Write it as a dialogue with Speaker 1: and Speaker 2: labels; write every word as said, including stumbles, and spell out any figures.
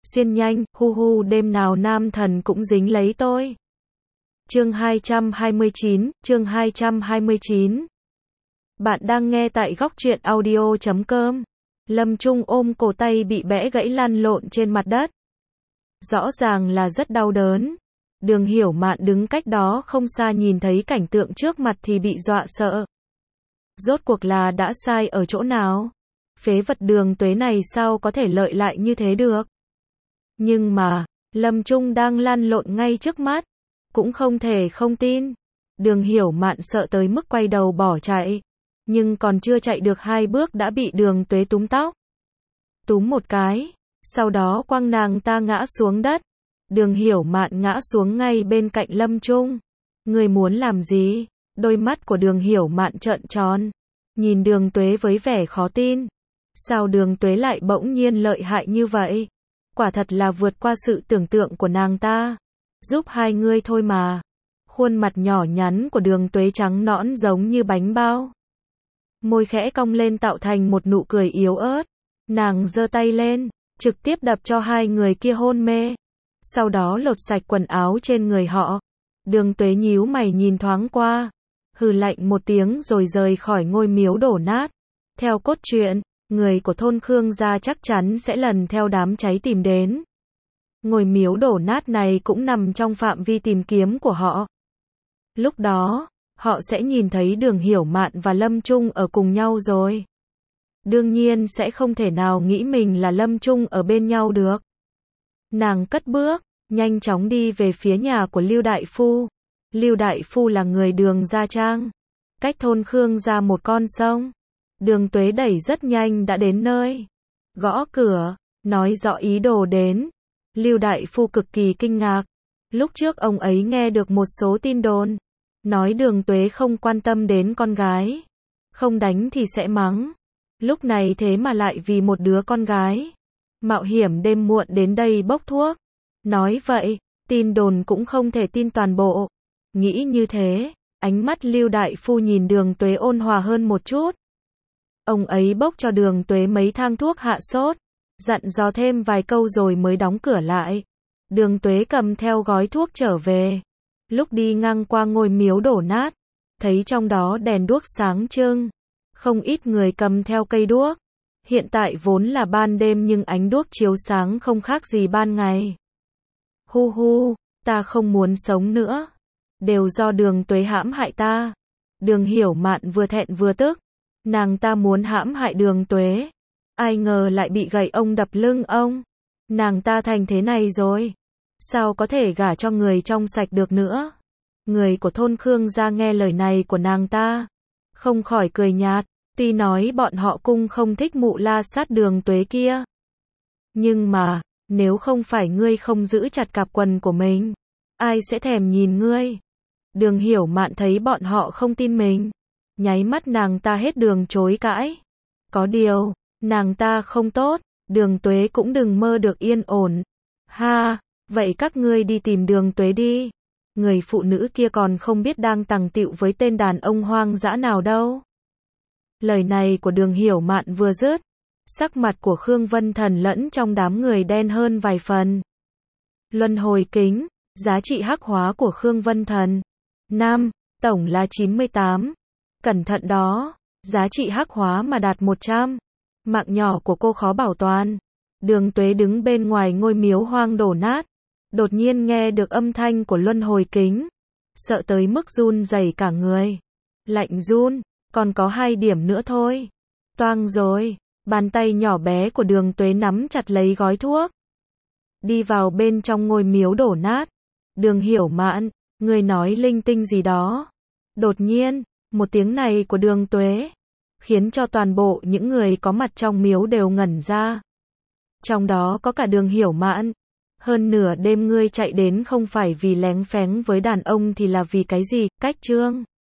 Speaker 1: xuyên nhanh, hu hu đêm nào nam thần cũng dính lấy tôi. Chương hai trăm hai mươi chín, chương hai trăm hai mươi chín. Bạn đang nghe tại góc truyện audio chấm com. Lâm Trung ôm cổ tay bị bẽ gãy lăn lộn trên mặt đất. Rõ ràng là rất đau đớn. Đường Hiểu Mạn đứng cách đó không xa nhìn thấy cảnh tượng trước mặt thì bị dọa sợ. Rốt cuộc là đã sai ở chỗ nào? Phế vật Đường Tuế này sao có thể lợi lại như thế được? Nhưng mà, Lâm Trung đang lăn lộn ngay trước mắt. Cũng không thể không tin. Đường Hiểu Mạn sợ tới mức quay đầu bỏ chạy. Nhưng còn chưa chạy được hai bước đã bị Đường Tuế túm tóc. Túm một cái. Sau đó quăng nàng ta ngã xuống đất. Đường Hiểu Mạn ngã xuống ngay bên cạnh Lâm Trung. Người muốn làm gì? Đôi mắt của Đường Hiểu Mạn trợn tròn. Nhìn Đường Tuế với vẻ khó tin. Sao Đường Tuế lại bỗng nhiên lợi hại như vậy? Quả thật là vượt qua sự tưởng tượng của nàng ta. Giúp hai ngươi thôi mà. Khuôn mặt nhỏ nhắn của Đường Tuế trắng nõn giống như bánh bao. Môi khẽ cong lên tạo thành một nụ cười yếu ớt. Nàng giơ tay lên, trực tiếp đập cho hai người kia hôn mê. Sau đó lột sạch quần áo trên người họ. Đường Tuế nhíu mày nhìn thoáng qua. Hừ lạnh một tiếng rồi rời khỏi ngôi miếu đổ nát. Theo cốt truyện, người của thôn Khương gia chắc chắn sẽ lần theo đám cháy tìm đến. Ngôi miếu đổ nát này cũng nằm trong phạm vi tìm kiếm của họ. Lúc đó, họ sẽ nhìn thấy Đường Hiểu Mạn và Lâm Trung ở cùng nhau rồi. Đương nhiên sẽ không thể nào nghĩ mình là Lâm Trung ở bên nhau được. Nàng cất bước, nhanh chóng đi về phía nhà của Lưu Đại Phu. Lưu Đại Phu là người Đường Gia Trang. Cách thôn Khương ra một con sông. Đường Tuế đẩy rất nhanh đã đến nơi. Gõ cửa, nói rõ ý đồ đến. Lưu Đại Phu cực kỳ kinh ngạc. Lúc trước ông ấy nghe được một số tin đồn. Nói Đường Tuế không quan tâm đến con gái. Không đánh thì sẽ mắng. Lúc này thế mà lại vì một đứa con gái. Mạo hiểm đêm muộn đến đây bốc thuốc. Nói vậy, tin đồn cũng không thể tin toàn bộ. Nghĩ như thế, ánh mắt Lưu Đại Phu nhìn Đường Tuế ôn hòa hơn một chút. Ông ấy bốc cho Đường Tuế mấy thang thuốc hạ sốt. Dặn dò thêm vài câu rồi mới đóng cửa lại. Đường Tuế cầm theo gói thuốc trở về. Lúc đi ngang qua ngôi miếu đổ nát, thấy trong đó đèn đuốc sáng trưng. Không ít người cầm theo cây đuốc. Hiện tại vốn là ban đêm nhưng ánh đuốc chiếu sáng không khác gì ban ngày. Hu hu, ta không muốn sống nữa. Đều do Đường Tuế hãm hại ta. Đường Hiểu Mạn vừa thẹn vừa tức. Nàng ta muốn hãm hại Đường Tuế. Ai ngờ lại bị gậy ông đập lưng ông. Nàng ta thành thế này rồi. Sao có thể gả cho người trong sạch được nữa? Người của thôn Khương gia nghe lời này của nàng ta. Không khỏi cười nhạt. Tuy nói bọn họ cung không thích mụ la sát Đường Tuế kia. Nhưng mà, nếu không phải ngươi không giữ chặt cặp quần của mình, ai sẽ thèm nhìn ngươi? Đường Hiểu Mạn thấy bọn họ không tin mình. Nháy mắt nàng ta hết đường chối cãi. Có điều, nàng ta không tốt, Đường Tuế cũng đừng mơ được yên ổn. Ha, vậy các ngươi đi tìm Đường Tuế đi. Người phụ nữ kia còn không biết đang tằng tịu với tên đàn ông hoang dã nào đâu. Lời này của Đường Hiểu Mạn vừa dứt, sắc mặt của Khương Vân Thần lẫn trong đám người đen hơn vài phần. Luân hồi kính, giá trị hắc hóa của Khương Vân Thần. Nam, tổng là chín mươi tám. Cẩn thận đó, giá trị hắc hóa mà đạt một trăm. Mạng nhỏ của cô khó bảo toàn. Đường Tuế đứng bên ngoài ngôi miếu hoang đổ nát. Đột nhiên nghe được âm thanh của luân hồi kính. Sợ tới mức run rẩy cả người. Lạnh run, còn có hai điểm nữa thôi. Toang rồi, bàn tay nhỏ bé của Đường Tuế nắm chặt lấy gói thuốc. Đi vào bên trong ngôi miếu đổ nát. Đường Hiểu Mạn, người nói linh tinh gì đó. Đột nhiên, một tiếng này của Đường Tuế khiến cho toàn bộ những người có mặt trong miếu đều ngẩn ra. Trong đó có cả Đường Hiểu Mạn. Hơn nửa đêm ngươi chạy đến không phải vì lén phén với đàn ông thì là vì cái gì? Cách trương.